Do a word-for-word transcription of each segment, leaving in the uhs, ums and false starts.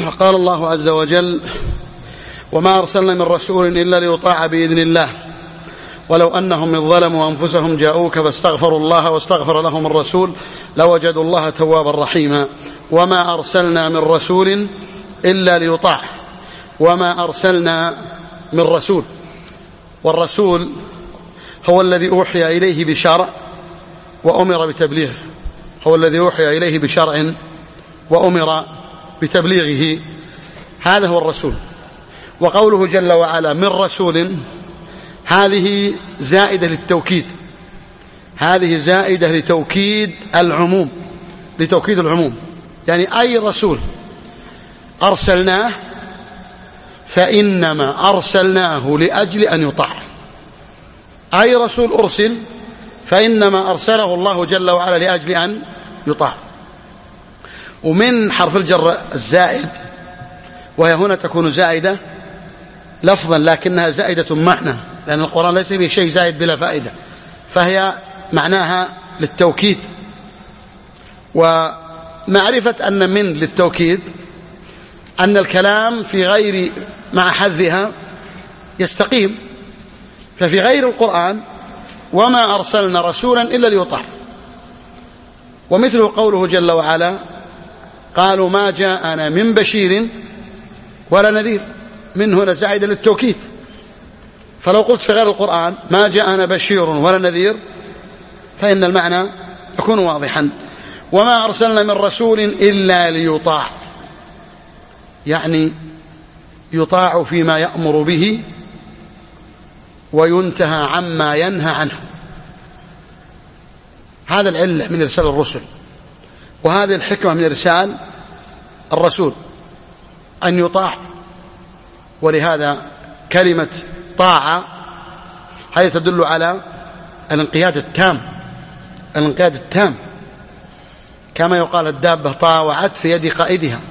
قال الله عز وجل: وما أرسلنا من رسول إلا ليطاع بإذن الله ولو أنهم إذ ظلموا أنفسهم جاءوك فاستغفروا الله واستغفر لهم الرسول لوجدوا الله توابا رحيما. وما أرسلنا من رسول إلا ليطاع. وما أرسلنا من رسول، والرسول هو الذي أوحي إليه بشرع وأمر بتبليغه، هو الذي أوحي إليه بشرع وأمر بتبليغه، هذا هو الرسول. وقوله جل وعلا من رسول، هذه زائدة للتوكيد، هذه زائدة لتوكيد العموم، لتوكيد العموم، يعني أي رسول أرسلناه فإنما أرسلناه لأجل أن يطاع. أي رسول أرسل فإنما أرسله الله جل وعلا لأجل أن يطاع. ومن حرف الجر الزائد، وهي هنا تكون زائدة لفظا لكنها زائدة معنى، لأن القرآن ليس فيه شيء زائد بلا فائدة، فهي معناها للتوكيد. ومعرفة أن من للتوكيد أن الكلام في غير مع حذفها يستقيم. ففي غير القرآن وما أرسلنا رسولا إلا ليطاع. ومثله قوله جل وعلا: قالوا ما جاءنا من بشير ولا نذير. من هنا زائدة للتوكيد. فلو قلت في غير القرآن ما جاءنا بشير ولا نذير فإن المعنى يكون واضحا. وما أرسلنا من رسول إلا ليطاع، يعني يطاع فيما يأمر به وينتهى عما ينهى عنه. هذا العلة من إرسال الرسل، وهذه الحكمة من إرسال الرسول، أن يطاع. ولهذا كلمة طاعة هذه تدل على الانقياد التام، الانقياد التام، كما يقال الدابة طاوعت في يد قائدها.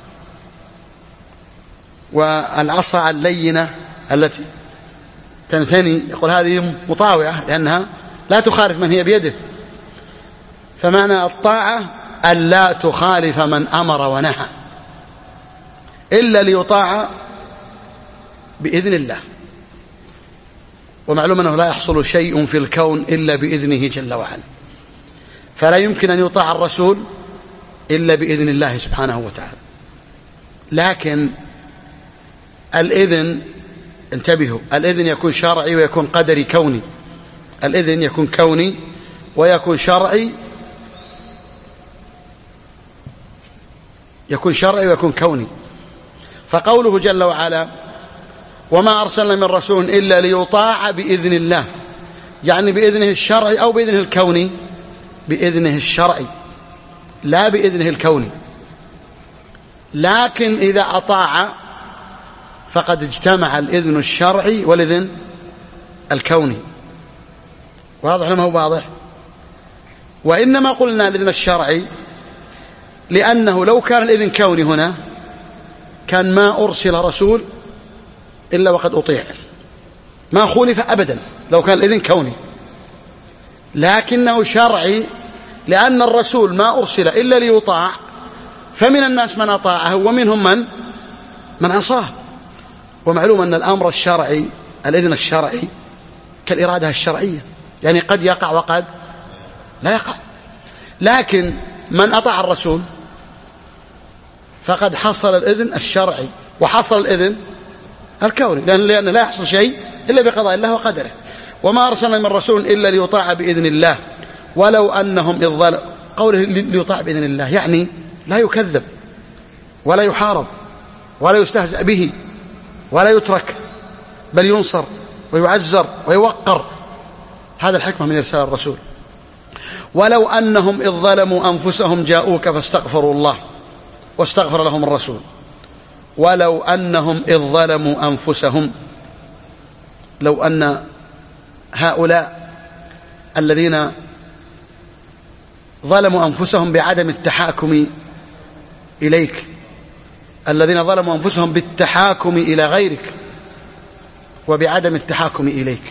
والعصا اللينة التي تنثني يقول هذه مطاوعة لأنها لا تخالف من هي بيده. فمعنى الطاعة أن لا تخالف من أمر ونهى، إلا ليطاع بإذن الله. ومعلوم أنه لا يحصل شيء في الكون إلا بإذنه جل وعلا، فلا يمكن أن يطاع الرسول إلا بإذن الله سبحانه وتعالى. لكن الإذن، انتبهوا، الإذن يكون شرعي ويكون قدري كوني. الإذن يكون كوني ويكون شرعي، يكون شرعي ويكون كوني. فقوله جل وعلا: وما أرسلنا من رسول إلا ليطاع بإذن الله، يعني بإذنه الشرعي أو بإذنه الكوني؟ بإذنه الشرعي لا بإذنه الكوني. لكن إذا أطاع فقد اجتمع الإذن الشرعي والإذن الكوني. واضح لما هو واضح؟ وإنما قلنا الإذن الشرعي لأنه لو كان الإذن كوني هنا كان ما أرسل رسول إلا وقد أطيع، ما خولف أبدا لو كان الإذن كوني. لكنه شرعي لأن الرسول ما أرسل إلا ليطاع، فمن الناس من أطاعه ومنهم من من عصاه. ومعلوم أن الأمر الشرعي، الإذن الشرعي كالإرادة الشرعية، يعني قد يقع وقد لا يقع. لكن من أطاع الرسول فقد حصل الإذن الشرعي وحصل الإذن الكوني، لأن لا يحصل شيء إلا بقضاء الله وقدره. وما أرسلنا من رسول إلا ليطاع بإذن الله ولو أنهم إذ ظلموا. قوله ليطاع بإذن الله يعني لا يكذب ولا يحارب ولا يستهزأ به ولا يترك، بل ينصر ويعزر ويوقر. هذا الحكمة من إرسال الرسول. ولو أنهم إذ ظلموا أنفسهم جاءوك فاستغفروا الله واستغفر لهم الرسول. ولو أنهم إذ ظلموا أنفسهم، لو أن هؤلاء الذين ظلموا أنفسهم بعدم التحاكم إليك، الذين ظلموا أنفسهم بالتحاكم إلى غيرك وبعدم التحاكم إليك،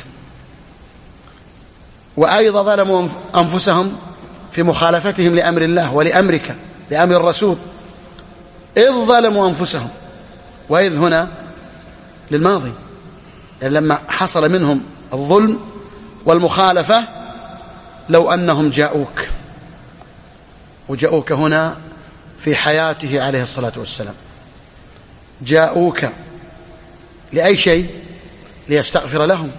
وأيضا ظلموا أنفسهم في مخالفتهم لأمر الله ولأمرك، لأمر الرسول، إذ ظلموا أنفسهم، وإذ هنا للماضي، يعني لما حصل منهم الظلم والمخالفة لو أنهم جاءوك، وجاءوك هنا في حياته عليه الصلاة والسلام، جاءوك لأي شيء؟ ليستغفر لهم،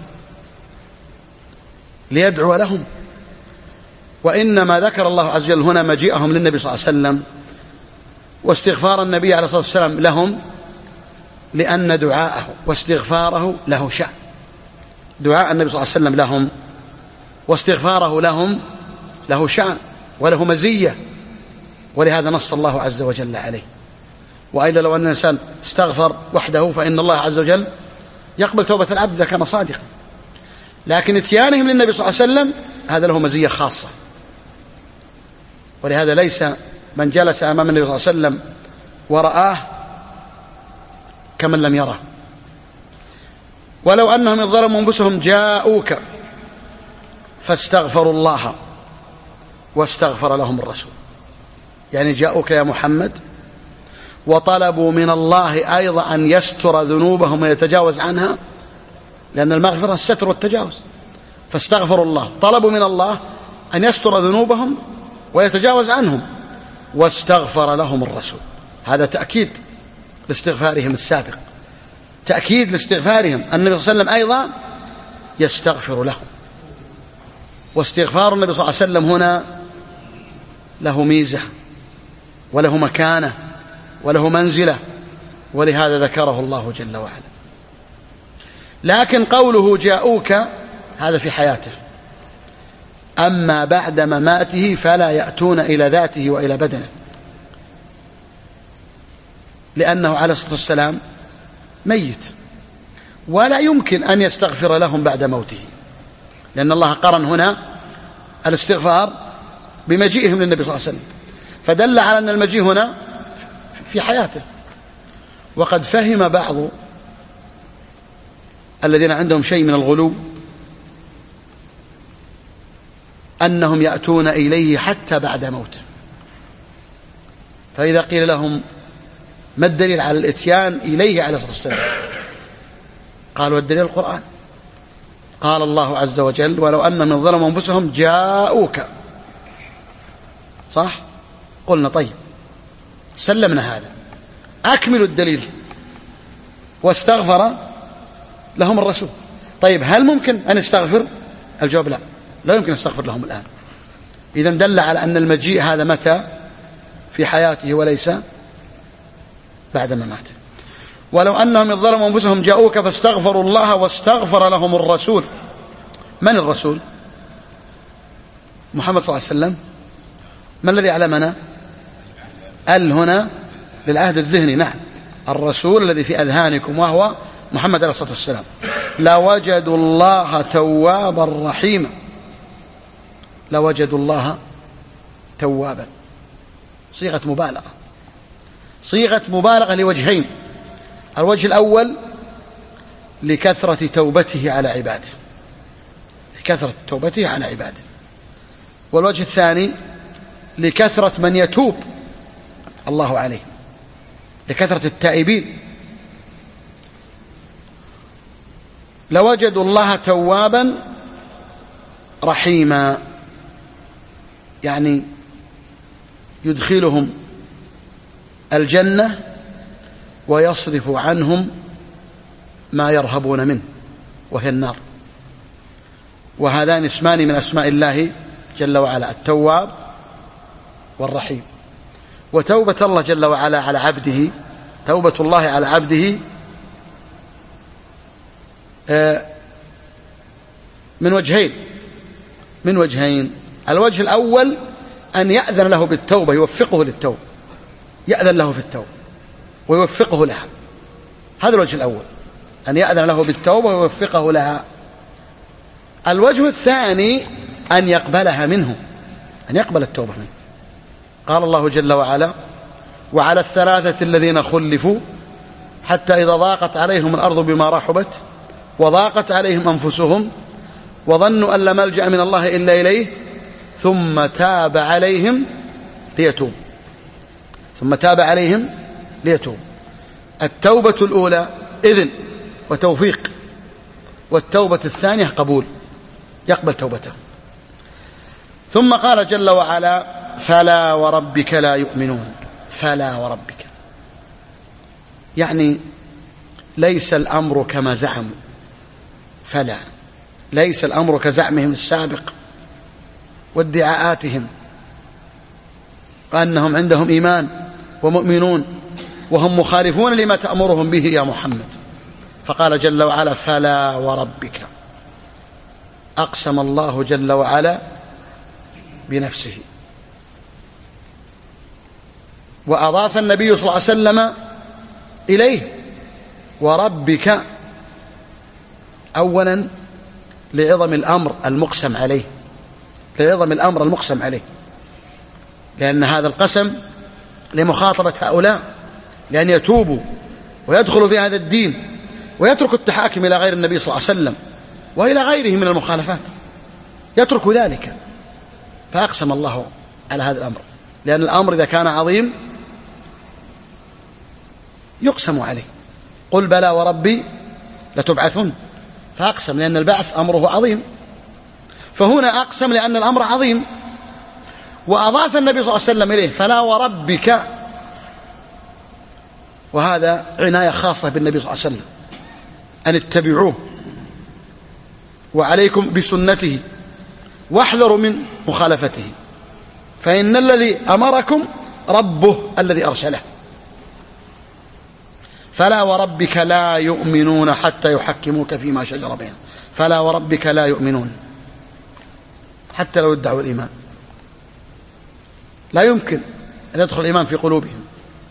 ليدعو لهم. وإنما ذكر الله عز وجل هنا مجيئهم للنبي صلى الله عليه وسلم واستغفار النبي عليه الصلاة والسلام لهم، لأن دعاءه واستغفاره له شأن. دعاء النبي صلى الله عليه وسلم لهم واستغفاره لهم له شأن وله مزية، ولهذا نص الله عز وجل عليه. وإلا لو أن الإنسان استغفر وحده فإن الله عز وجل يقبل توبة العبد إذا كان صادقا، لكن اتيانهم للنبي صلى الله عليه وسلم هذا له مزية خاصة. ولهذا ليس من جلس أمام النبي صلى الله عليه وسلم ورآه كمن لم يره. ولو أنهم إذ ظلموا أنفسهم جاءوك فاستغفروا الله واستغفر لهم الرسول، يعني جاءوك يا محمد وطلبوا من الله أيضا أن يستر ذنوبهم ويتجاوز عنها، لأن المغفرة الستر والتجاوز، فاستغفروا الله، طلبوا من الله أن يستر ذنوبهم ويتجاوز عنهم، واستغفر لهم الرسول. هذا تأكيد لاستغفارهم السابق، تأكيد لاستغفارهم. النبي صلى الله عليه وسلم أيضا يستغفر لهم، واستغفار النبي صلى الله عليه وسلم هنا له ميزة وله مكانة وله منزلة، ولهذا ذكره الله جل وعلا. لكن قوله جاءوك هذا في حياته، أما بعد مماته فلا يأتون إلى ذاته وإلى بدنه، لأنه عليه الصلاة والسلام ميت ولا يمكن أن يستغفر لهم بعد موته، لأن الله قرن هنا الاستغفار بمجيئهم للنبي صلى الله عليه وسلم، فدل على أن المجيء هنا في حياته. وقد فهم بعض الذين عندهم شيء من الغلو أنهم يأتون إليه حتى بعد موته، فإذا قيل لهم ما الدليل على الإتيان إليه عليه الصلاة والسلام؟ قالوا الدليل القرآن، قال الله عز وجل ولو أن من ظلموا أنفسهم جاءوك، صح؟ قلنا طيب سلمنا هذا، أكملوا الدليل، واستغفر لهم الرسول. طيب هل ممكن أن يستغفر؟ الجواب لا، لا يمكن يستغفر لهم الآن. إذن دل على أن المجيء هذا متى؟ في حياته وليس بعد ما مات. ولو أنهم إذ ظلموا أنفسهم جاءوك فاستغفروا الله واستغفر لهم الرسول. من الرسول؟ محمد صلى الله عليه وسلم. ما الذي علمنا؟ ال هنا للعهد الذهني، نعم، الرسول الذي في أذهانكم وهو محمد عليه الصلاة والسلام. لوجدوا الله توابا رحيما، لوجدوا الله توابا، صيغة مبالغة، صيغة مبالغة لوجهين. الوجه الأول لكثرة توبته على عباده، لكثرة توبته على عباده. والوجه الثاني لكثرة من يتوب الله عليه، لكثرة التائبين. لوجدوا الله توابا رحيما، يعني يدخلهم الجنة ويصرف عنهم ما يرهبون منه وهي النار. وهذان اسمان من أسماء الله جل وعلا، التواب والرحيم. وتوبة الله جل وعلا على عبده، توبة الله على عبده من وجهين، من وجهين. الوجه الأول أن يأذن له بالتوبة، يوفقه للتوبة، يأذن له في التوبة ويوفقه لها، هذا الوجه الأول، أن يأذن له بالتوبة ويوفقه لها. الوجه الثاني أن يقبلها منه، أن يقبل التوبة منه. قال الله جل وعلا وعلى الثلاثة الذين خلفوا حتى إذا ضاقت عليهم الأرض بما رحبت وضاقت عليهم أنفسهم وظنوا أن لا ملجأ من الله إلا إليه ثم تاب عليهم ليتوب، ثم تاب عليهم ليتوب. التوبة الأولى إذن وتوفيق، والتوبة الثانية قبول، يقبل توبته. ثم قال جل وعلا: فلا وربك لا يؤمنون. فلا وربك، يعني ليس الأمر كما زعموا. فلا، ليس الأمر كزعمهم السابق وادعاءاتهم وأنهم عندهم إيمان ومؤمنون وهم مخالفون لما تأمرهم به يا محمد. فقال جل وعلا: فلا وربك. أقسم الله جل وعلا بنفسه، وأضاف النبي صلى الله عليه وسلم إليه وربك، أولا لعظم الأمر المقسم عليه، لعظم الأمر المقسم عليه، لأن هذا القسم لمخاطبة هؤلاء، لأن يتوبوا ويدخلوا في هذا الدين ويتركوا التحاكم إلى غير النبي صلى الله عليه وسلم وإلى غيره من المخالفات، يتركوا ذلك. فأقسم الله على هذا الأمر، لأن الأمر إذا كان عظيم يقسم عليه. قل بلى وربي لتبعثن، فأقسم لأن البعث أمره عظيم، فهنا أقسم لأن الأمر عظيم. وأضاف النبي صلى الله عليه وسلم إليه فلا وربك، وهذا عناية خاصة بالنبي صلى الله عليه وسلم، أن اتبعوه وعليكم بسنته واحذروا من مخالفته، فإن الذي أمركم ربه الذي أرسله. فلا وربك لا يؤمنون حتى يحكموك فيما شجر بينهم. فلا وربك لا يؤمنون، حتى لو ادعوا الإيمان لا يمكن أن يدخل الإيمان في قلوبهم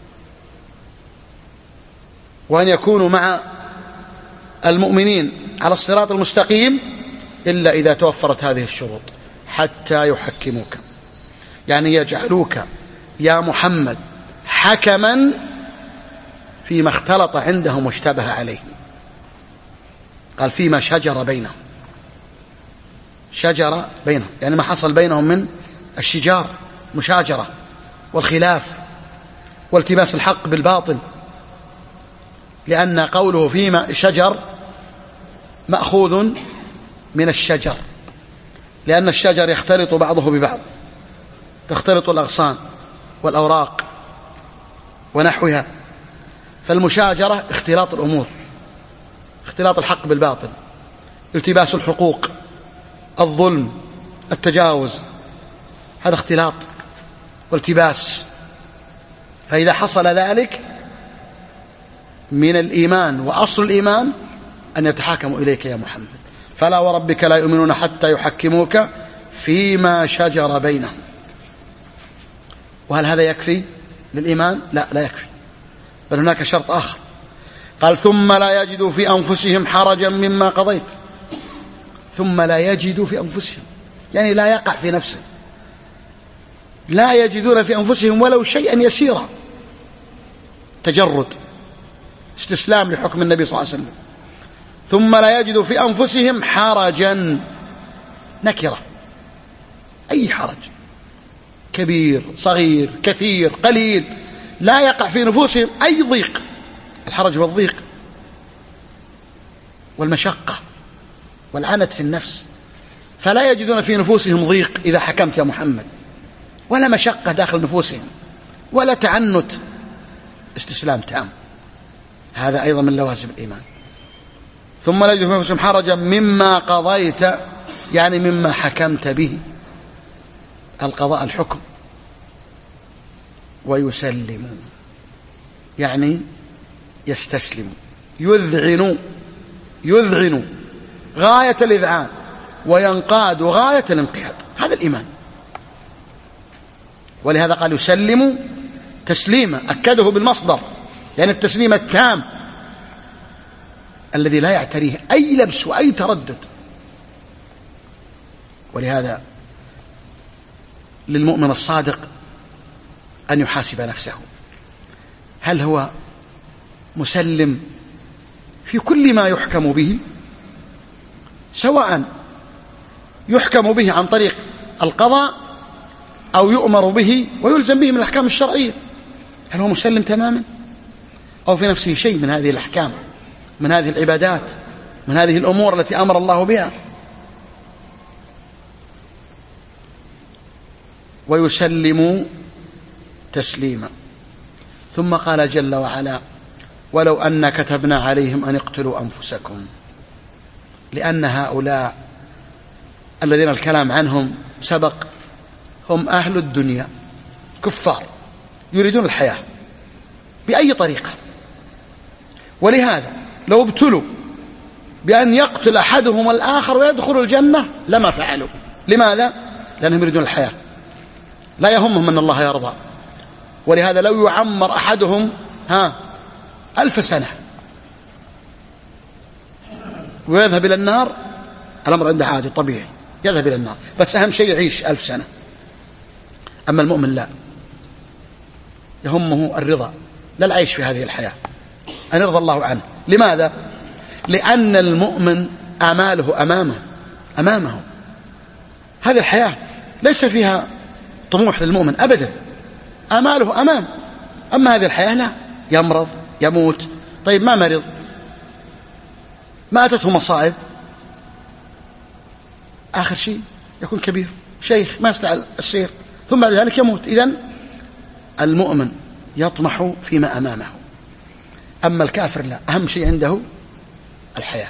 وأن يكونوا مع المؤمنين على الصراط المستقيم إلا إذا توفرت هذه الشروط. حتى يحكموك، يعني يجعلوك يا محمد حكما فيما اختلط عندهم واشتبه عليهم. قال فيما شجر بينهم، شجر بينهم يعني ما حصل بينهم من الشجار، مشاجرة والخلاف والتباس الحق بالباطل، لأن قوله فيما شجر مأخوذ من الشجر، لأن الشجر يختلط بعضه ببعض، تختلط الأغصان والأوراق ونحوها، فالمشاجرة اختلاط الأمور، اختلاط الحق بالباطل، التباس الحقوق، الظلم، التجاوز، هذا اختلاط والتباس. فإذا حصل ذلك من الإيمان وأصل الإيمان أن يتحاكموا إليك يا محمد. فلا وربك لا يؤمنون حتى يحكموك فيما شجر بينهم. وهل هذا يكفي للإيمان؟ لا، لا يكفي، بل هناك شرط آخر. قال ثم لا يجدوا في أنفسهم حرجا مما قضيت. ثم لا يجدوا في أنفسهم، يعني لا يقع في نفسه، لا يجدون في أنفسهم ولو شيئا يسيرا، تجرد، استسلام لحكم النبي صلى الله عليه وسلم. ثم لا يجدوا في أنفسهم حرجا، نكرة، أي حرج، كبير صغير كثير قليل، لا يقع في نفوسهم أي ضيق. الحرج والضيق والمشقة والعنت في النفس، فلا يجدون في نفوسهم ضيق إذا حكمت يا محمد، ولا مشقة داخل نفوسهم، ولا تعنت، استسلام تام. هذا أيضا من لوازم الإيمان. ثم لا يجدوا في أنفسهم حرجا مما قضيت، يعني مما حكمت به، القضاء الحكم. ويسلموا، يعني يستسلموا، يذعنوا، يذعنوا غاية الإذعان، وينقاد غاية الانقياد. هذا الإيمان. ولهذا قال يسلموا تسليما، أكده بالمصدر، يعني التسليم التام الذي لا يعتريه أي لبس وأي تردد. ولهذا للمؤمن الصادق أن يحاسب نفسه، هل هو مسلم في كل ما يحكم به، سواء يحكم به عن طريق القضاء أو يؤمر به ويلزم به من الأحكام الشرعية، هل هو مسلم تماما؟ أو في نفسه شيء من هذه الأحكام، من هذه العبادات، من هذه الأمور التي أمر الله بها، ويسلموا تسليما. ثم قال جل وعلا: ولو أن كتبنا عليهم أن اقتلوا أنفسكم، لأن هؤلاء الذين الكلام عنهم سبق هم أهل الدنيا، كفار يريدون الحياة بأي طريقة، ولهذا لو ابتلوا بأن يقتل أحدهم الآخر ويدخل الجنة لما فعلوا. لماذا؟ لأنهم يريدون الحياة، لا يهمهم أن الله يرضى. ولهذا لو يعمر أحدهم ها ألف سنة ويذهب إلى النار، الأمر عنده عادي طبيعي، يذهب إلى النار، بس أهم شيء يعيش ألف سنة. أما المؤمن لا، يهمه الرضا، لا العيش في هذه الحياة، أن يرضى الله عنه. لماذا؟ لأن المؤمن آماله أمامه أمامه هذه الحياة ليس فيها طموح للمؤمن أبدا، آماله أمام. أما هذه الحياة لا، يمرض يموت. طيب ما مرض، ما أتته مصائب، آخر شيء يكون كبير شيخ ما يستطيع السير، ثم بعد ذلك يموت. إذن المؤمن يطمح فيما أمامه، أما الكافر لا، أهم شيء عنده الحياة.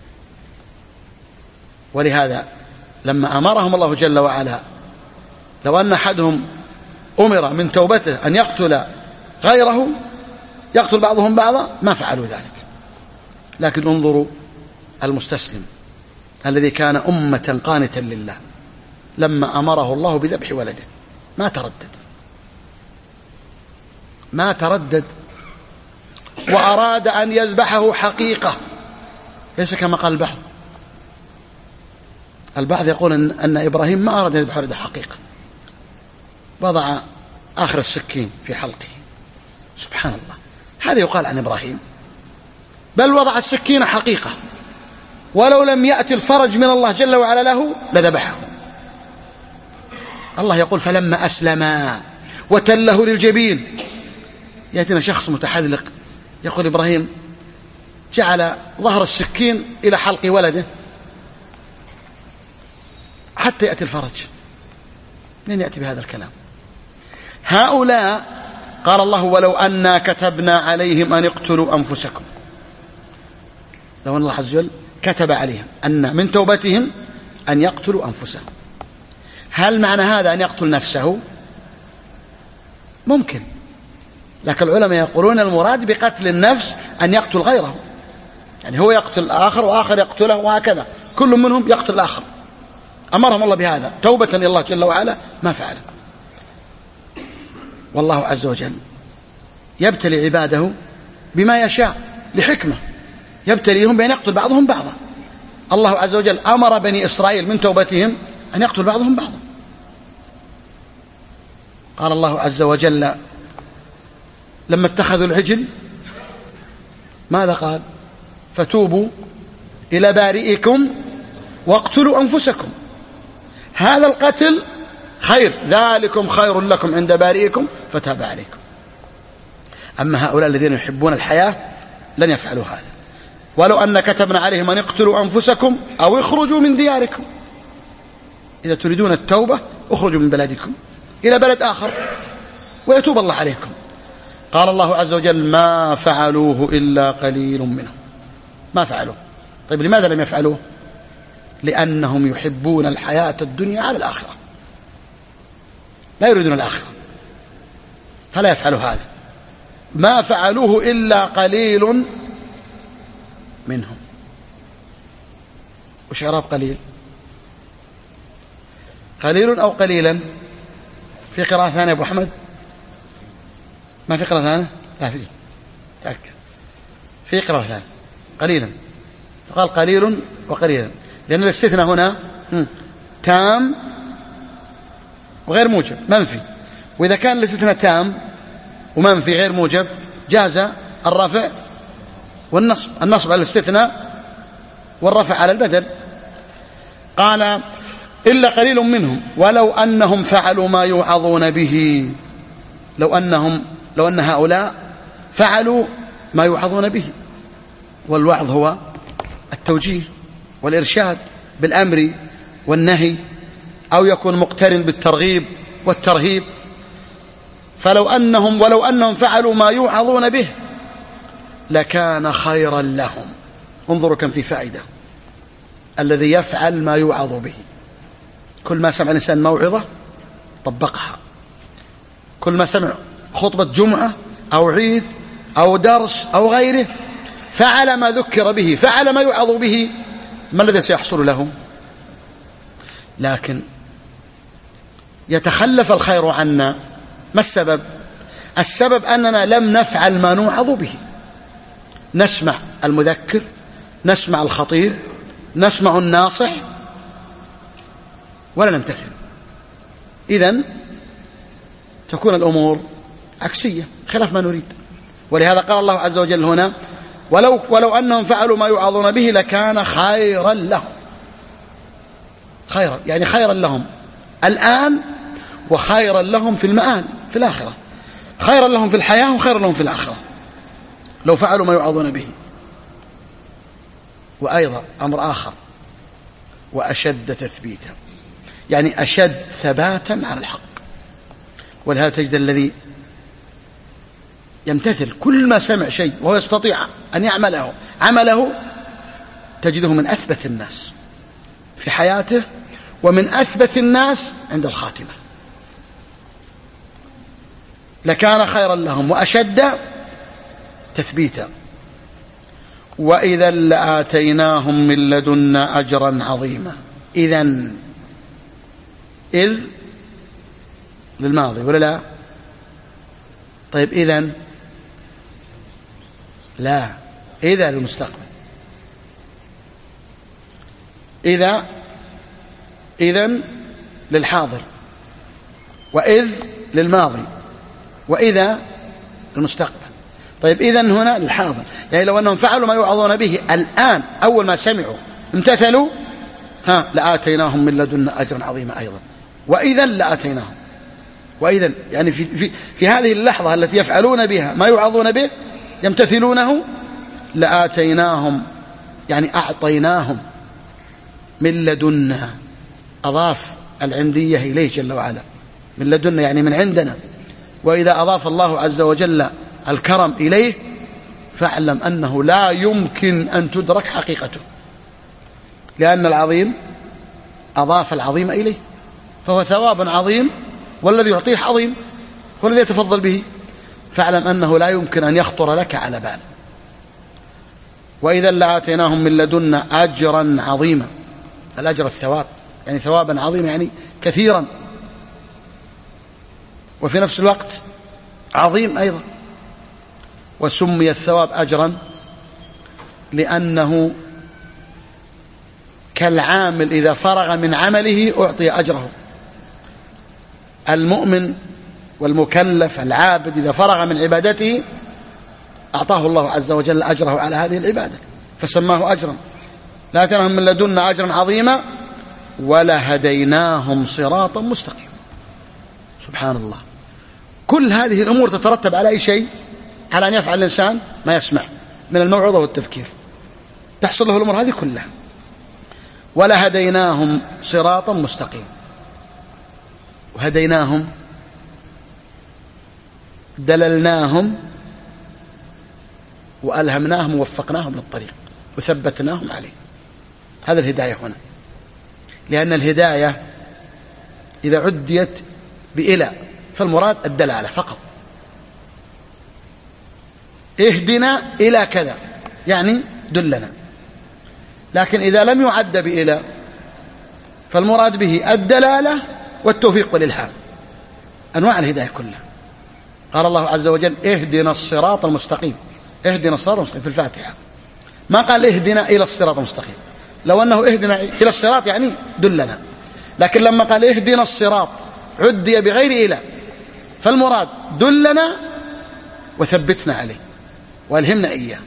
ولهذا لما أمرهم الله جل وعلا لو أن أحدهم أمر من توبته أن يقتل غيره، يقتل بعضهم بعضا، ما فعلوا ذلك. لكن انظروا المستسلم الذي كان أمة قانتا لله، لما أمره الله بذبح ولده ما تردد ما تردد وأراد أن يذبحه حقيقة، ليس كما قال البعض. البعض يقول أن, أن إبراهيم ما أراد أن يذبح ولده حقيقة، وضع آخر السكين في حلقه. سبحان الله، هذا يقال عن إبراهيم، بل وضع السكين حقيقة، ولو لم يأتي الفرج من الله جل وعلا له لذبحه. الله يقول: فلما أسلما وتله للجبين. يأتينا شخص متحذلق يقول إبراهيم جعل ظهر السكين إلى حلق ولده حتى يأتي الفرج. من يأتي بهذا الكلام؟ هؤلاء قال الله: ولو أنا كتبنا عليهم أن اقتلوا أنفسكم. لو أن الله عز وجل كتب عليهم أن من توبتهم أن يقتلوا أنفسهم. هل معنى هذا أن يقتل نفسه؟ ممكن، لكن العلماء يقولون المراد بقتل النفس أن يقتل غيره، يعني هو يقتل الآخر وآخر يقتله وهكذا، كل منهم يقتل الآخر. أمرهم الله بهذا توبة إلى الله جل وعلا، ما فعل. والله عز وجل يبتلي عباده بما يشاء لحكمة، يبتليهم بأن يقتل بعضهم بعضا. الله عز وجل أمر بني إسرائيل من توبتهم أن يقتل بعضهم بعضا. قال الله عز وجل لما اتخذوا العجل ماذا قال؟ فتوبوا إلى بارئكم واقتلوا أنفسكم. هذا القتل خير، ذلكم خير لكم عند بارئكم فتاب عليكم. أما هؤلاء الذين يحبون الحياة لن يفعلوا هذا. ولو أن كتبنا عليهم أن اقتلوا أنفسكم أو اخرجوا من دياركم. إذا تريدون التوبة اخرجوا من بلدكم إلى بلد آخر ويتوب الله عليكم. قال الله عز وجل: ما فعلوه إلا قليل منهم. ما فعلوه. طيب لماذا لم يفعلوه؟ لأنهم يحبون الحياة الدنيا على الآخرة، لا يريدون الآخرة، فلا يفعلوا هذا. ما فعلوه إلا قليل منهم. وش إعراب قليل؟ قليل أو قليلا؟ في قراءة ثانية أبو أحمد؟ ما في قراءة ثانية؟ لا في، تأكد في قراءة ثانية قليلا. فقال قليل وقليلا، لأن الاستثناء هنا تام وغير موجب منفي، وإذا كان الاستثناء تام ومنفي غير موجب جاز الرفع والنصب، النصب على الاستثناء والرفع على البدل. قال: إلا قليل منهم ولو أنهم فعلوا ما يوعظون به. لو أنهم لو أن هؤلاء فعلوا ما يوعظون به. والوعظ هو التوجيه والإرشاد بالأمر والنهي، أو يكون مقترن بالترغيب والترهيب. فلو أنهم ولو أنهم فعلوا ما يوعظون به لكان خيرا لهم. انظروا كم في فائدة. الذي يفعل ما يوعظ به، كل ما سمع الإنسان موعظة طبقها، كل ما سمع خطبة جمعة أو عيد أو درس أو غيره فعل ما ذكر به، فعل ما يوعظ به، ما الذي سيحصل له؟ لكن يتخلف الخير عنا. ما السبب؟ السبب أننا لم نفعل ما نوعظ به. نسمع المذكر، نسمع الخطيب، نسمع الناصح، ولا نمتثل. إذن تكون الأمور عكسية خلاف ما نريد. ولهذا قال الله عز وجل هنا: ولو, ولو أنهم فعلوا ما يوعظون به لكان خيرا لهم. خيرا يعني خيرا لهم الآن، وخيرا لهم في المآل في الآخرة. خيرا لهم في الحياة وخيرا لهم في الآخرة لو فعلوا ما يوعظون به. وأيضا أمر آخر: وأشد تثبيتا، يعني أشد ثباتا على الحق. ولهذا تجد الذي يمتثل كل ما سمع شيء وهو يستطيع أن يعمله عمله تجده من أثبت الناس في حياته ومن أثبت الناس عند الخاتمة. لكان خيرا لهم وأشد تثبيتا وإذا لآتيناهم من لدنا أجرا عظيما. إذن إذ للماضي ولا لا؟ طيب إذن لا، إذا للمستقبل. إذا إذن للحاضر، وإذ للماضي، وإذا للمستقبل. طيب إذن هنا للحاضر، يعني لو أنهم فعلوا ما يوعظون به الآن أول ما سمعوا امتثلوا ها لآتيناهم من لدنا أجرا عظيما أيضا. وإذا لآتيناهم، وإذا يعني في, في, في هذه اللحظة التي يفعلون بها ما يوعظون به يمتثلونه لآتيناهم، يعني أعطيناهم من لدنا. أضاف العندية إليه جل وعلا، من لدنا يعني من عندنا. وإذا أضاف الله عز وجل الكرم إليه فاعلم أنه لا يمكن أن تدرك حقيقته، لأن العظيم أضاف العظيم إليه، فهو ثواب عظيم والذي يعطيه عظيم والذي يتفضل به. فاعلم أنه لا يمكن أن يخطر لك على بال. وإذا لآتيناهم من لدنا أجرا عظيما. الأجر الثواب، يعني ثوابا عظيما يعني كثيرا، وفي نفس الوقت عظيم أيضا. وسمي الثواب أجرا لأنه كالعامل إذا فرغ من عمله أعطي أجره. المؤمن والمكلف العابد إذا فرغ من عبادته أعطاه الله عز وجل أجره على هذه العبادة فسماه أجرا. لآتيناهم من لدنا أجرا عظيما ولهديناهم صراطا مستقيما. سبحان الله، كل هذه الأمور تترتب على أي شيء؟ على أن يفعل الإنسان ما يسمع من الموعظة والتذكير، تحصل له الأمور هذه كلها. ولهديناهم صراطا مستقيما. وهديناهم دللناهم وألهمناهم ووفقناهم للطريق وثبتناهم عليه. هذا الهداية هنا، لأن الهداية إذا عديت بإلى فالمراد الدلالة فقط. اهدنا إلى كذا يعني دلنا. لكن إذا لم يعد بإلى فالمراد به الدلالة والتوفيق والإلهام، أنواع الهداية كلها. قال الله عز وجل اهدنا الصراط المستقيم. اهدنا الصراط المستقيم في الفاتحة، ما قال اهدنا إلى الصراط المستقيم. لو أنه اهدنا إلى الصراط يعني دلنا، لكن لما قال اهدنا الصراط عدي بغير إلى فالمراد دلنا وثبتنا عليه وألهمنا إياه.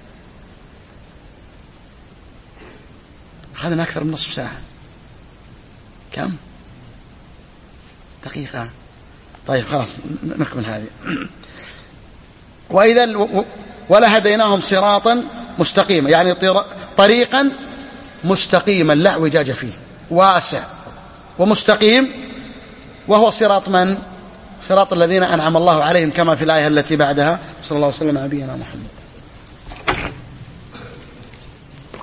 أخذنا أكثر من نصف ساعة. كم؟ دقيقة. طيب خلاص نكمل هذه. وإذا ولهديناهم صراطا مستقيما، يعني طريقا مستقيما لا اعوجاج فيه، واسع ومستقيم، وهو صراط من؟ صراط الذين أنعم الله عليهم، كما في الآية التي بعدها. صلى الله عليه وسلم على نبينا محمد.